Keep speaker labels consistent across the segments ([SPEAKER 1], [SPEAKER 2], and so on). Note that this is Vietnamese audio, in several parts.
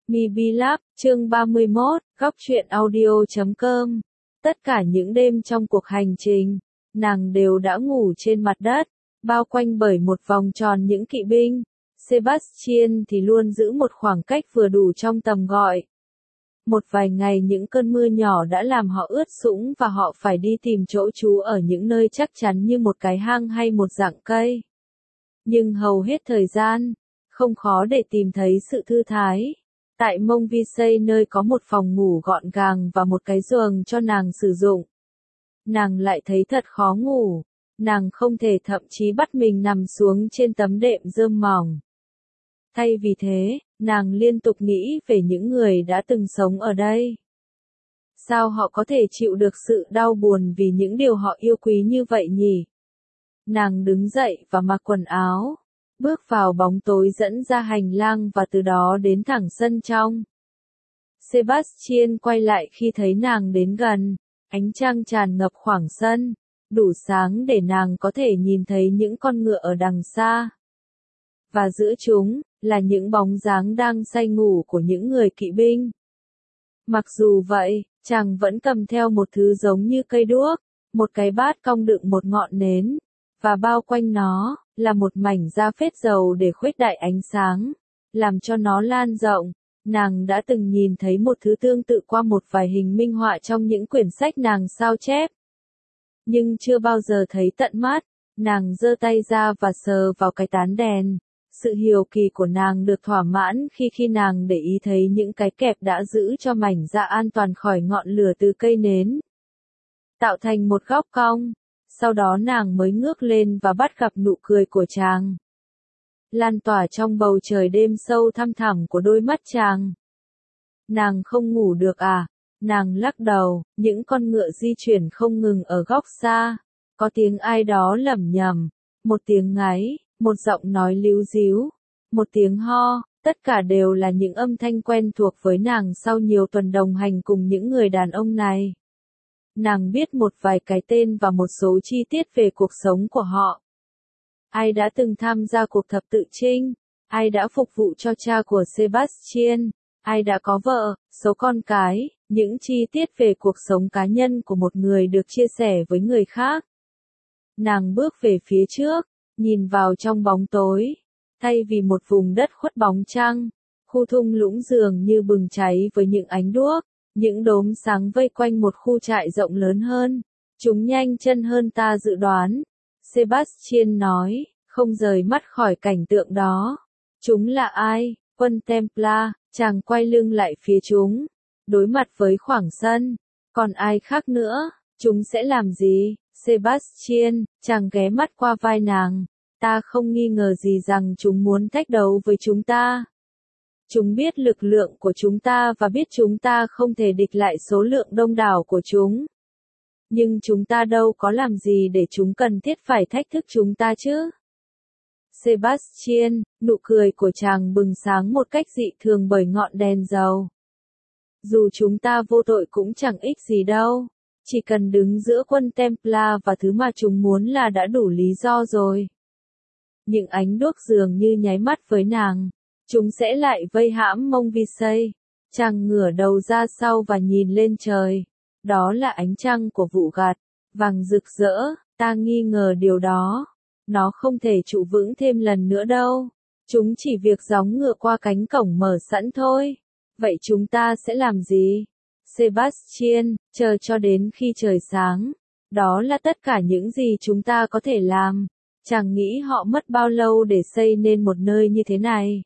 [SPEAKER 1] MiBlog, chương 31, góc truyện audio.com. Tất cả những đêm trong cuộc hành trình, nàng đều đã ngủ trên mặt đất, bao quanh bởi một vòng tròn những kỵ binh. Sebastian thì luôn giữ một khoảng cách vừa đủ trong tầm gọi. Một vài ngày những cơn mưa nhỏ đã làm họ ướt sũng và họ phải đi tìm chỗ trú ở những nơi chắc chắn như một cái hang hay một rặng cây. Nhưng hầu hết thời gian, không khó để tìm thấy sự thư thái. Tại Montvisey nơi có một phòng ngủ gọn gàng và một cái giường cho nàng sử dụng. Nàng lại thấy thật khó ngủ, nàng không thể thậm chí bắt mình nằm xuống trên tấm đệm rơm mỏng. Thay vì thế, nàng liên tục nghĩ về những người đã từng sống ở đây. Sao họ có thể chịu được sự đau buồn vì những điều họ yêu quý như vậy nhỉ? Nàng đứng dậy và mặc quần áo, bước vào bóng tối dẫn ra hành lang và từ đó đến thẳng sân trong. Sebastian quay lại khi thấy nàng đến gần, ánh trăng tràn ngập khoảng sân, đủ sáng để nàng có thể nhìn thấy những con ngựa ở đằng xa. Và giữa chúng, là những bóng dáng đang say ngủ của những người kỵ binh. Mặc dù vậy, chàng vẫn cầm theo một thứ giống như cây đuốc, một cái bát cong đựng một ngọn nến, và bao quanh nó, là một mảnh da phết dầu để khuếch đại ánh sáng, làm cho nó lan rộng. Nàng đã từng nhìn thấy một thứ tương tự qua một vài hình minh họa trong những quyển sách nàng sao chép. Nhưng chưa bao giờ thấy tận mắt, nàng giơ tay ra và sờ vào cái tán đèn. Sự hiếu kỳ của nàng được thỏa mãn khi nàng để ý thấy những cái kẹp đã giữ cho mảnh da an toàn khỏi ngọn lửa từ cây nến, tạo thành một góc cong. Sau đó nàng mới ngước lên và bắt gặp nụ cười của chàng, lan tỏa trong bầu trời đêm sâu thăm thẳm của đôi mắt chàng. Nàng không ngủ được à? Nàng lắc đầu, những con ngựa di chuyển không ngừng ở góc xa. Có tiếng ai đó lẩm nhẩm, một tiếng ngáy, một giọng nói líu díu, một tiếng ho, tất cả đều là những âm thanh quen thuộc với nàng sau nhiều tuần đồng hành cùng những người đàn ông này. Nàng biết một vài cái tên và một số chi tiết về cuộc sống của họ. Ai đã từng tham gia cuộc thập tự chinh? Ai đã phục vụ cho cha của Sebastian? Ai đã có vợ, số con cái? Những chi tiết về cuộc sống cá nhân của một người được chia sẻ với người khác. Nàng bước về phía trước, nhìn vào trong bóng tối. Thay vì một vùng đất khuất bóng trăng, khu thung lũng dường như bừng cháy với những ánh đuốc. Những đốm sáng vây quanh một khu trại rộng lớn hơn. Chúng nhanh chân hơn ta dự đoán. Sebastian nói, không rời mắt khỏi cảnh tượng đó. Chúng là ai? Quân Templar. Chàng quay lưng lại phía chúng, đối mặt với khoảng sân. Còn ai khác nữa? Chúng sẽ làm gì? Sebastian, chàng ghé mắt qua vai nàng. Ta không nghi ngờ gì rằng chúng muốn thách đấu với chúng ta. Chúng biết lực lượng của chúng ta và biết chúng ta không thể địch lại số lượng đông đảo của chúng. Nhưng chúng ta đâu có làm gì để chúng cần thiết phải thách thức chúng ta chứ? Sebastian, nụ cười của chàng bừng sáng một cách dị thường bởi ngọn đèn dầu. Dù chúng ta vô tội cũng chẳng ích gì đâu. Chỉ cần đứng giữa quân Templar và thứ mà chúng muốn là đã đủ lý do rồi. Những ánh đuốc dường như nháy mắt với nàng. Chúng sẽ lại vây hãm Montvisey. Chàng ngửa đầu ra sau và nhìn lên trời. Đó là ánh trăng của vụ gặt, vàng rực rỡ, ta nghi ngờ điều đó. Nó không thể trụ vững thêm lần nữa đâu. Chúng chỉ việc gióng ngựa qua cánh cổng mở sẵn thôi. Vậy chúng ta sẽ làm gì? Sebastian, chờ cho đến khi trời sáng. Đó là tất cả những gì chúng ta có thể làm. Chàng nghĩ họ mất bao lâu để xây nên một nơi như thế này?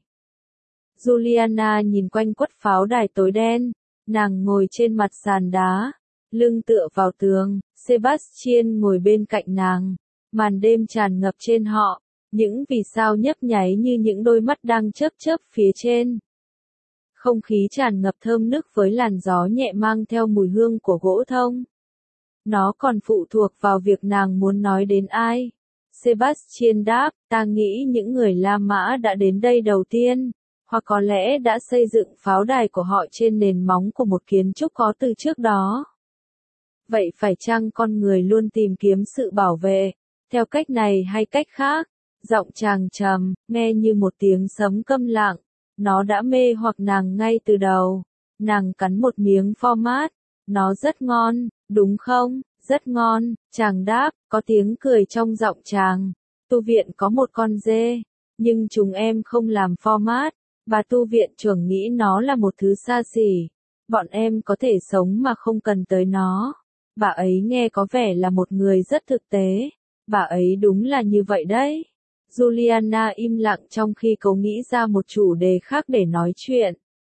[SPEAKER 1] Juliana nhìn quanh quất pháo đài tối đen. Nàng ngồi trên mặt sàn đá, lưng tựa vào tường. Sebastian ngồi bên cạnh nàng. Màn đêm tràn ngập trên họ. Những vì sao nhấp nháy như những đôi mắt đang chớp chớp phía trên. Không khí tràn ngập thơm nức với làn gió nhẹ mang theo mùi hương của gỗ thông. Nó còn phụ thuộc vào việc nàng muốn nói đến ai. Sebastian đáp, ta nghĩ những người La Mã đã đến đây đầu tiên. Hoặc có lẽ đã xây dựng pháo đài của họ trên nền móng của một kiến trúc có từ trước đó. Vậy phải chăng con người luôn tìm kiếm sự bảo vệ, theo cách này hay cách khác? Giọng chàng trầm, nghe như một tiếng sấm câm lặng. Nó đã mê hoặc nàng ngay từ đầu. Nàng cắn một miếng format. Nó rất ngon, đúng không? Rất ngon, chàng đáp, có tiếng cười trong giọng chàng. Tu viện có một con dê, nhưng chúng em không làm format. Bà tu viện trưởng nghĩ nó là một thứ xa xỉ. Bọn em có thể sống mà không cần tới nó. Bà ấy nghe có vẻ là một người rất thực tế. Bà ấy đúng là như vậy đấy. Juliana im lặng trong khi cố nghĩ ra một chủ đề khác để nói chuyện.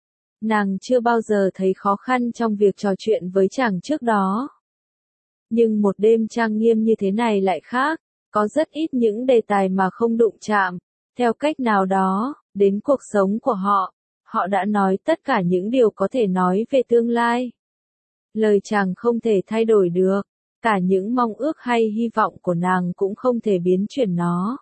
[SPEAKER 1] Nàng chưa bao giờ thấy khó khăn trong việc trò chuyện với chàng trước đó. Nhưng một đêm trang nghiêm như thế này lại khác, có rất ít những đề tài mà không đụng chạm. Theo cách nào đó, đến cuộc sống của họ, họ đã nói tất cả những điều có thể nói về tương lai. Lời chàng không thể thay đổi được, cả những mong ước hay hy vọng của nàng cũng không thể biến chuyển nó.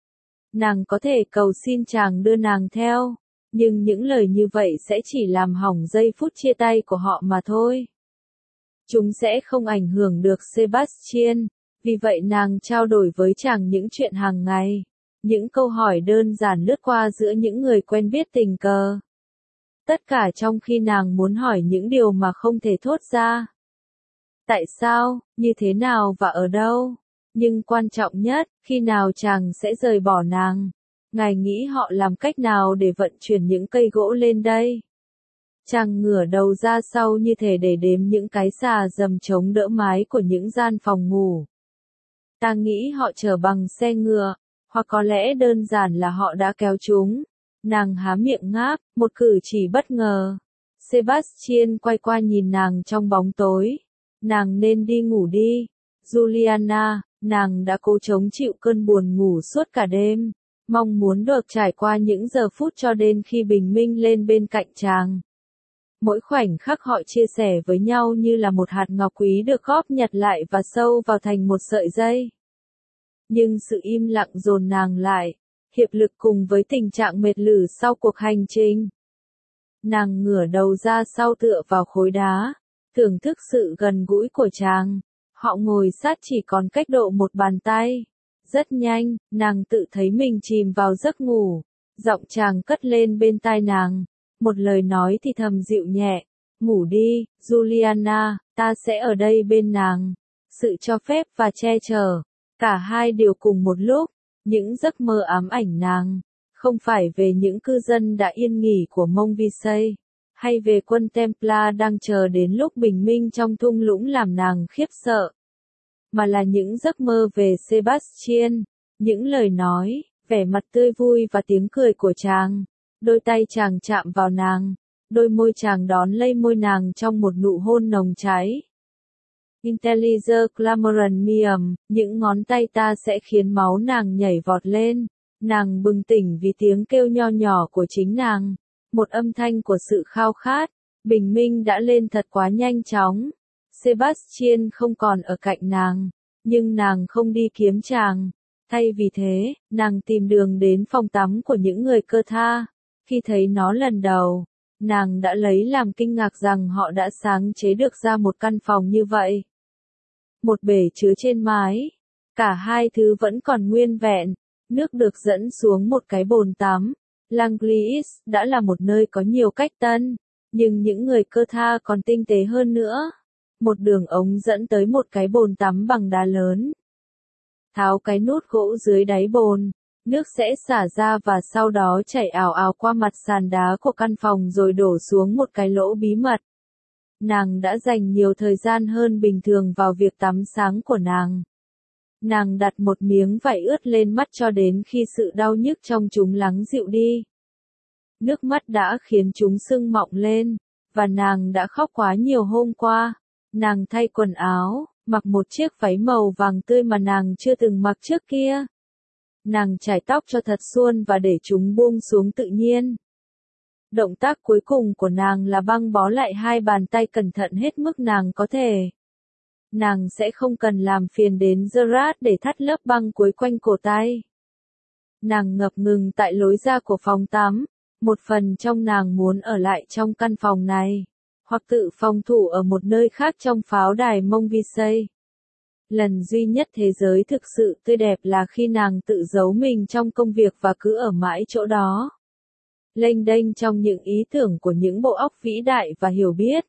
[SPEAKER 1] Nàng có thể cầu xin chàng đưa nàng theo, nhưng những lời như vậy sẽ chỉ làm hỏng giây phút chia tay của họ mà thôi. Chúng sẽ không ảnh hưởng được Sebastian, vì vậy nàng trao đổi với chàng những chuyện hàng ngày, những câu hỏi đơn giản lướt qua giữa những người quen biết tình cờ. Tất cả trong khi nàng muốn hỏi những điều mà không thể thốt ra. Tại sao, như thế nào và ở đâu? Nhưng quan trọng nhất, khi nào chàng sẽ rời bỏ nàng? Ngài nghĩ họ làm cách nào để vận chuyển những cây gỗ lên đây? Chàng ngửa đầu ra sau như thể để đếm những cái xà dầm chống đỡ mái của những gian phòng ngủ. Ta nghĩ họ chở bằng xe ngựa, hoặc có lẽ đơn giản là họ đã kéo chúng. Nàng há miệng ngáp, một cử chỉ bất ngờ. Sebastian quay qua nhìn nàng trong bóng tối. Nàng nên đi ngủ đi. Juliana, nàng đã cố chống chịu cơn buồn ngủ suốt cả đêm, mong muốn được trải qua những giờ phút cho đến khi bình minh lên bên cạnh chàng. Mỗi khoảnh khắc họ chia sẻ với nhau như là một hạt ngọc quý được góp nhặt lại và sâu vào thành một sợi dây. Nhưng sự im lặng dồn nàng lại, hiệp lực cùng với tình trạng mệt lử sau cuộc hành trình. Nàng ngửa đầu ra sau tựa vào khối đá, thưởng thức sự gần gũi của chàng. Họ ngồi sát chỉ còn cách độ một bàn tay. Rất nhanh, nàng tự thấy mình chìm vào giấc ngủ. Giọng chàng cất lên bên tai nàng. Một lời nói thì thầm dịu nhẹ. Ngủ đi, Juliana, ta sẽ ở đây bên nàng. Sự cho phép và che chở. Cả hai đều cùng một lúc. Những giấc mơ ám ảnh nàng. Không phải về những cư dân đã yên nghỉ của Montvisay, hay về quân Templar đang chờ đến lúc bình minh trong thung lũng làm nàng khiếp sợ. Mà là những giấc mơ về Sebastian, những lời nói, vẻ mặt tươi vui và tiếng cười của chàng. Đôi tay chàng chạm vào nàng, đôi môi chàng đón lấy môi nàng trong một nụ hôn nồng cháy. Intelliger clamoran mium, những ngón tay ta sẽ khiến máu nàng nhảy vọt lên. Nàng bừng tỉnh vì tiếng kêu nho nhỏ của chính nàng. Một âm thanh của sự khao khát. Bình minh đã lên thật quá nhanh chóng. Sebastian không còn ở cạnh nàng. Nhưng nàng không đi kiếm chàng. Thay vì thế, nàng tìm đường đến phòng tắm của những người cơ tha. Khi thấy nó lần đầu, nàng đã lấy làm kinh ngạc rằng họ đã sáng chế được ra một căn phòng như vậy. Một bể chứa trên mái. Cả hai thứ vẫn còn nguyên vẹn. Nước được dẫn xuống một cái bồn tắm. Langlis đã là một nơi có nhiều cách tân, nhưng những người cơ tha còn tinh tế hơn nữa. Một đường ống dẫn tới một cái bồn tắm bằng đá lớn. Tháo cái nút gỗ dưới đáy bồn, nước sẽ xả ra và sau đó chảy ào ào qua mặt sàn đá của căn phòng rồi đổ xuống một cái lỗ bí mật. Nàng đã dành nhiều thời gian hơn bình thường vào việc tắm sáng của nàng. Nàng đặt một miếng vải ướt lên mắt cho đến khi sự đau nhức trong chúng lắng dịu đi. Nước mắt đã khiến chúng sưng mọng lên, và nàng đã khóc quá nhiều hôm qua. Nàng thay quần áo, mặc một chiếc váy màu vàng tươi mà nàng chưa từng mặc trước kia. Nàng chải tóc cho thật suôn và để chúng buông xuống tự nhiên. Động tác cuối cùng của nàng là băng bó lại hai bàn tay cẩn thận hết mức nàng có thể. Nàng sẽ không cần làm phiền đến Gerard để thắt lớp băng cuối quanh cổ tay. Nàng ngập ngừng tại lối ra của phòng tắm. Một phần trong nàng muốn ở lại trong căn phòng này, hoặc tự phòng thủ ở một nơi khác trong pháo đài Montvisay. Lần duy nhất thế giới thực sự tươi đẹp là khi nàng tự giấu mình trong công việc và cứ ở mãi chỗ đó. lênh đênh trong những ý tưởng của những bộ óc vĩ đại và hiểu biết.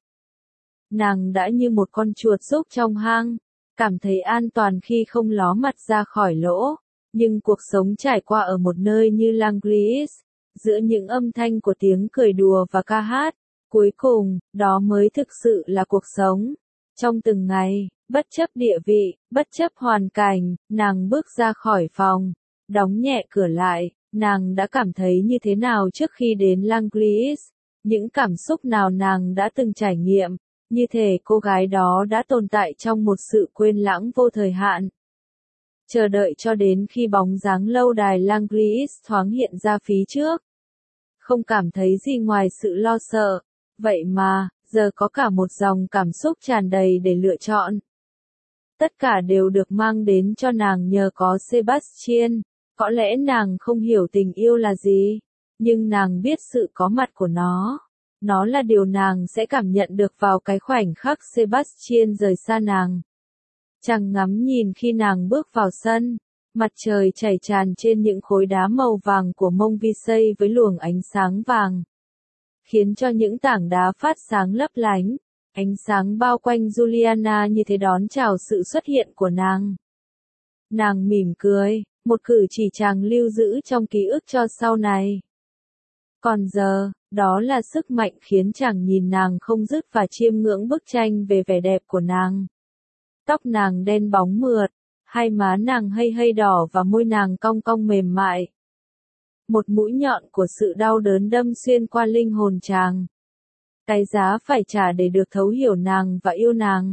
[SPEAKER 1] Nàng đã như một con chuột rúc trong hang, cảm thấy an toàn khi không ló mặt ra khỏi lỗ, nhưng cuộc sống trải qua ở một nơi như Langlis, giữa những âm thanh của tiếng cười đùa và ca hát, cuối cùng, đó mới thực sự là cuộc sống. Trong từng ngày, bất chấp địa vị, bất chấp hoàn cảnh, nàng bước ra khỏi phòng, đóng nhẹ cửa lại, nàng đã cảm thấy như thế nào trước khi đến Langlis, những cảm xúc nào nàng đã từng trải nghiệm, như thể cô gái đó đã tồn tại trong một sự quên lãng vô thời hạn. Chờ đợi cho đến khi bóng dáng lâu đài Langlis thoáng hiện ra phía trước. Không cảm thấy gì ngoài sự lo sợ, vậy mà, giờ có cả một dòng cảm xúc tràn đầy để lựa chọn. Tất cả đều được mang đến cho nàng nhờ có Sebastian, có lẽ nàng không hiểu tình yêu là gì, nhưng nàng biết sự có mặt của nó. Nó là điều nàng sẽ cảm nhận được vào cái khoảnh khắc Sebastian rời xa nàng. Chàng ngắm nhìn khi nàng bước vào sân, mặt trời chảy tràn trên những khối đá màu vàng của Montvisey với luồng ánh sáng vàng, khiến cho những tảng đá phát sáng lấp lánh, ánh sáng bao quanh Juliana như thế đón chào sự xuất hiện của nàng. Nàng mỉm cười, một cử chỉ chàng lưu giữ trong ký ức cho sau này. Còn giờ, đó là sức mạnh khiến chàng nhìn nàng không dứt và chiêm ngưỡng bức tranh về vẻ đẹp của nàng. Tóc nàng đen bóng mượt, hai má nàng hơi đỏ và môi nàng cong cong mềm mại. Một mũi nhọn của sự đau đớn đâm xuyên qua linh hồn chàng. Cái giá phải trả để được thấu hiểu nàng và yêu nàng.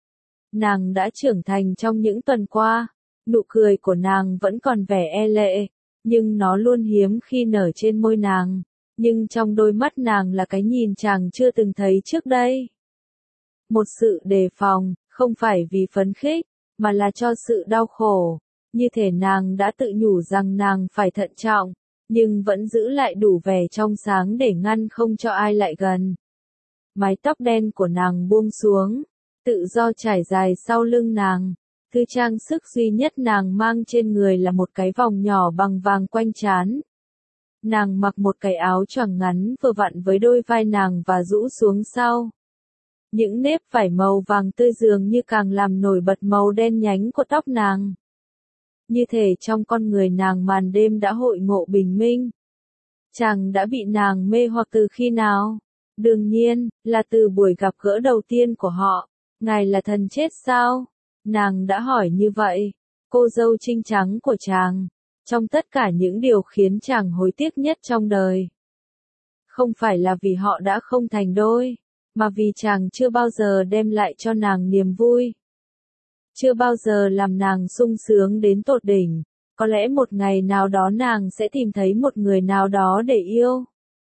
[SPEAKER 1] Nàng đã trưởng thành trong những tuần qua, nụ cười của nàng vẫn còn vẻ e lệ, nhưng nó luôn hiếm khi nở trên môi nàng, nhưng trong đôi mắt nàng là cái nhìn chàng chưa từng thấy trước đây. Một sự đề phòng, không phải vì phấn khích, mà là cho sự đau khổ, như thể nàng đã tự nhủ rằng nàng phải thận trọng, nhưng vẫn giữ lại đủ vẻ trong sáng để ngăn không cho ai lại gần. Mái tóc đen của nàng buông xuống, tự do trải dài sau lưng nàng. Thứ trang sức duy nhất nàng mang trên người là một cái vòng nhỏ bằng vàng quanh trán. Nàng mặc một cái áo choàng ngắn vừa vặn với đôi vai nàng và rũ xuống sau. Những nếp vải màu vàng tươi dường như càng làm nổi bật màu đen nhánh của tóc nàng. Như thể trong con người nàng màn đêm đã hội ngộ bình minh. Chàng đã bị nàng mê hoặc từ khi nào? Đương nhiên, là từ buổi gặp gỡ đầu tiên của họ. Ngài là thần chết sao? Nàng đã hỏi như vậy. Cô dâu trinh trắng của chàng. Trong tất cả những điều khiến chàng hối tiếc nhất trong đời. Không phải là vì họ đã không thành đôi, mà vì chàng chưa bao giờ đem lại cho nàng niềm vui. Chưa bao giờ làm nàng sung sướng đến tột đỉnh. Có lẽ một ngày nào đó nàng sẽ tìm thấy một người nào đó để yêu.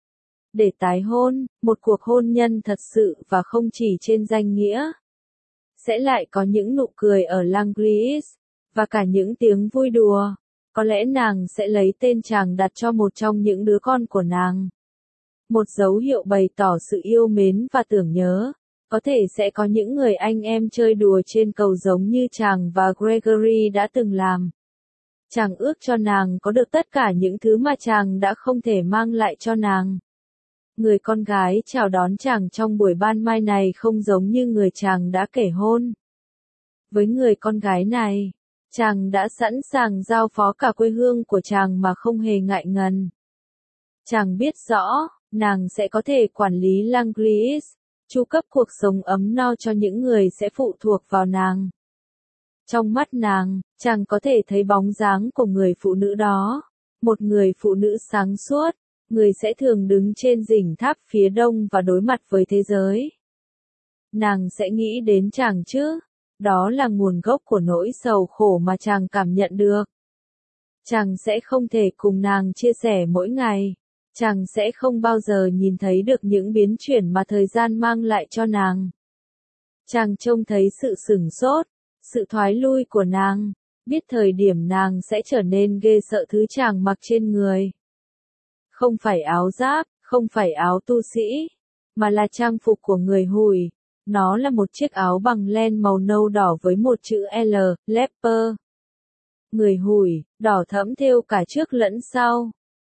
[SPEAKER 1] Để tái hôn, một cuộc hôn nhân thật sự và không chỉ trên danh nghĩa. Sẽ lại có những nụ cười ở Langlis, và cả những tiếng vui đùa. Có lẽ nàng sẽ lấy tên chàng đặt cho một trong những đứa con của nàng. Một dấu hiệu bày tỏ sự yêu mến và tưởng nhớ. Có thể sẽ có những người anh em chơi đùa trên cầu giống như chàng và Gregory đã từng làm. Chàng ước cho nàng có được tất cả những thứ mà chàng đã không thể mang lại cho nàng. Người con gái chào đón chàng trong buổi ban mai này không giống như người chàng đã kể hôn. Với người con gái này, chàng đã sẵn sàng giao phó cả quê hương của chàng mà không hề ngại ngần. Chàng biết rõ, nàng sẽ có thể quản lý Langlis, chu cấp cuộc sống ấm no cho những người sẽ phụ thuộc vào nàng. Trong mắt nàng, chàng có thể thấy bóng dáng của người phụ nữ đó, một người phụ nữ sáng suốt, người sẽ thường đứng trên đỉnh tháp phía đông và đối mặt với thế giới. Nàng sẽ nghĩ đến chàng chứ, đó là nguồn gốc của nỗi sầu khổ mà chàng cảm nhận được. Chàng sẽ không thể cùng nàng chia sẻ mỗi ngày. Chàng sẽ không bao giờ nhìn thấy được những biến chuyển mà thời gian mang lại cho nàng. Chàng trông thấy sự sửng sốt, sự thoái lui của nàng, biết thời điểm nàng sẽ trở nên ghê sợ thứ chàng mặc trên người. Không phải áo giáp, không phải áo tu sĩ, mà là trang phục của người Hủi. Nó là một chiếc áo bằng len màu nâu đỏ với một chữ L, leper. Người Hủi, đỏ thẫm thêu cả trước lẫn sau.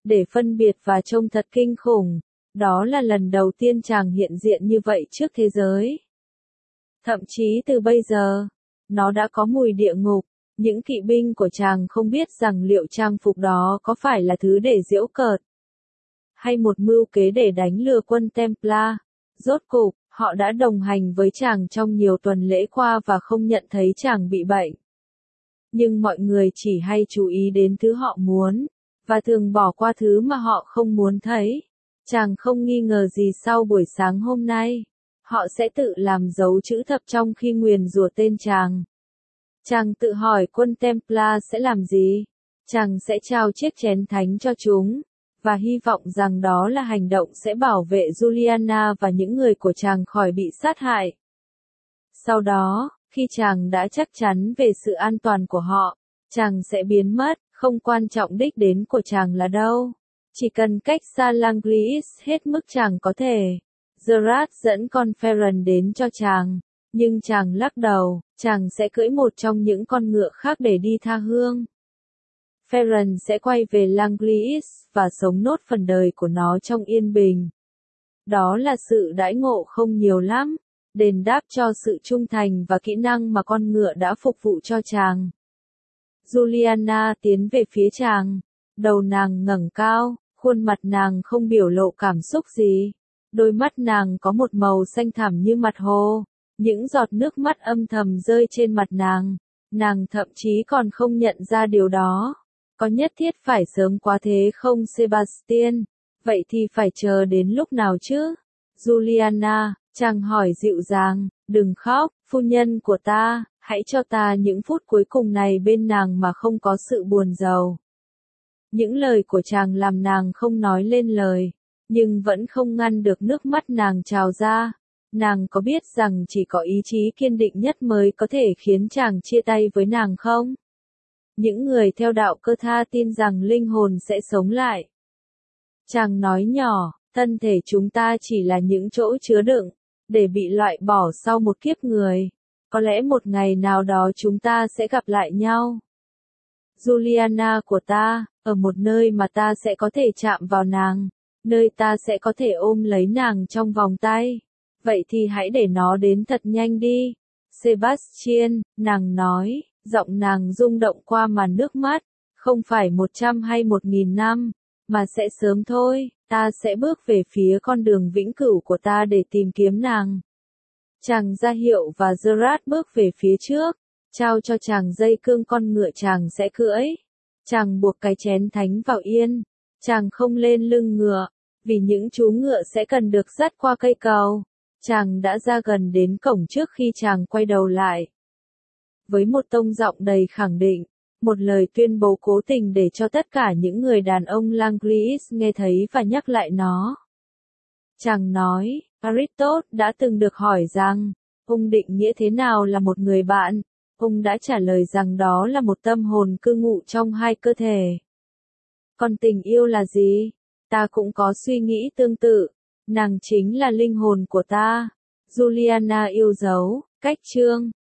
[SPEAKER 1] để phân biệt và trông thật kinh khủng. Đó là lần đầu tiên chàng hiện diện như vậy trước thế giới. Thậm chí từ bây giờ, nó đã có mùi địa ngục. Những kỵ binh của chàng không biết rằng liệu trang phục đó có phải là thứ để giễu cợt, hay một mưu kế để đánh lừa quân Templar. Rốt cục, họ đã đồng hành với chàng trong nhiều tuần lễ qua và không nhận thấy chàng bị bệnh. Nhưng mọi người chỉ hay chú ý đến thứ họ muốn, và thường bỏ qua thứ mà họ không muốn thấy. Chàng không nghi ngờ gì sau buổi sáng hôm nay, họ sẽ tự làm dấu chữ thập trong khi nguyền rủa tên chàng. Chàng tự hỏi quân Templar sẽ làm gì? Chàng sẽ trao chiếc chén thánh cho chúng, và hy vọng rằng đó là hành động sẽ bảo vệ Juliana và những người của chàng khỏi bị sát hại. Sau đó, khi chàng đã chắc chắn về sự an toàn của họ, chàng sẽ biến mất, không quan trọng đích đến của chàng là đâu. Chỉ cần cách xa Langris hết mức chàng có thể. Gerard dẫn con Ferran đến cho chàng, nhưng chàng lắc đầu, chàng sẽ cưỡi một trong những con ngựa khác để đi tha hương. Ferran sẽ quay về Langris và sống nốt phần đời của nó trong yên bình. Đó là sự đãi ngộ không nhiều lắm, đền đáp cho sự trung thành và kỹ năng mà con ngựa đã phục vụ cho chàng. Juliana tiến về phía chàng, đầu nàng ngẩng cao, khuôn mặt nàng không biểu lộ cảm xúc gì. Đôi mắt nàng có một màu xanh thẳm như mặt hồ, những giọt nước mắt âm thầm rơi trên mặt nàng thậm chí còn không nhận ra điều đó. Có nhất thiết phải sớm quá thế không Sebastian? Vậy thì phải chờ đến lúc nào chứ? Juliana, chàng hỏi dịu dàng, đừng khóc, phu nhân của ta, hãy cho ta những phút cuối cùng này bên nàng mà không có sự buồn rầu. Những lời của chàng làm nàng không nói lên lời, nhưng vẫn không ngăn được nước mắt nàng trào ra. Nàng có biết rằng chỉ có ý chí kiên định nhất mới có thể khiến chàng chia tay với nàng không? Những người theo đạo Cơ Tha tin rằng linh hồn sẽ sống lại. Chàng nói nhỏ, thân thể chúng ta chỉ là những chỗ chứa đựng, để bị loại bỏ sau một kiếp người. Có lẽ một ngày nào đó chúng ta sẽ gặp lại nhau. Juliana của ta, ở một nơi mà ta sẽ có thể chạm vào nàng, nơi ta sẽ có thể ôm lấy nàng trong vòng tay. Vậy thì hãy để nó đến thật nhanh đi. Sebastian, nàng nói, giọng nàng rung động qua màn nước mắt, không phải 100 hay 1000 năm, mà sẽ sớm thôi, ta sẽ bước về phía con đường vĩnh cửu của ta để tìm kiếm nàng. Chàng ra hiệu và Gerard bước về phía trước, trao cho chàng dây cương con ngựa chàng sẽ cưỡi. Chàng buộc cái chén thánh vào yên, chàng không lên lưng ngựa, vì những chú ngựa sẽ cần được dắt qua cây cầu. Chàng đã ra gần đến cổng trước khi chàng quay đầu lại. Với một tông giọng đầy khẳng định, một lời tuyên bố cố tình để cho tất cả những người đàn ông Langris nghe thấy và nhắc lại nó. Chàng nói, Aristotle đã từng được hỏi rằng, ông định nghĩa thế nào là một người bạn? Ông đã trả lời rằng đó là một tâm hồn cư ngụ trong hai cơ thể. Còn tình yêu là gì? Ta cũng có suy nghĩ tương tự. Nàng chính là linh hồn của ta. Juliana yêu dấu, cách chương.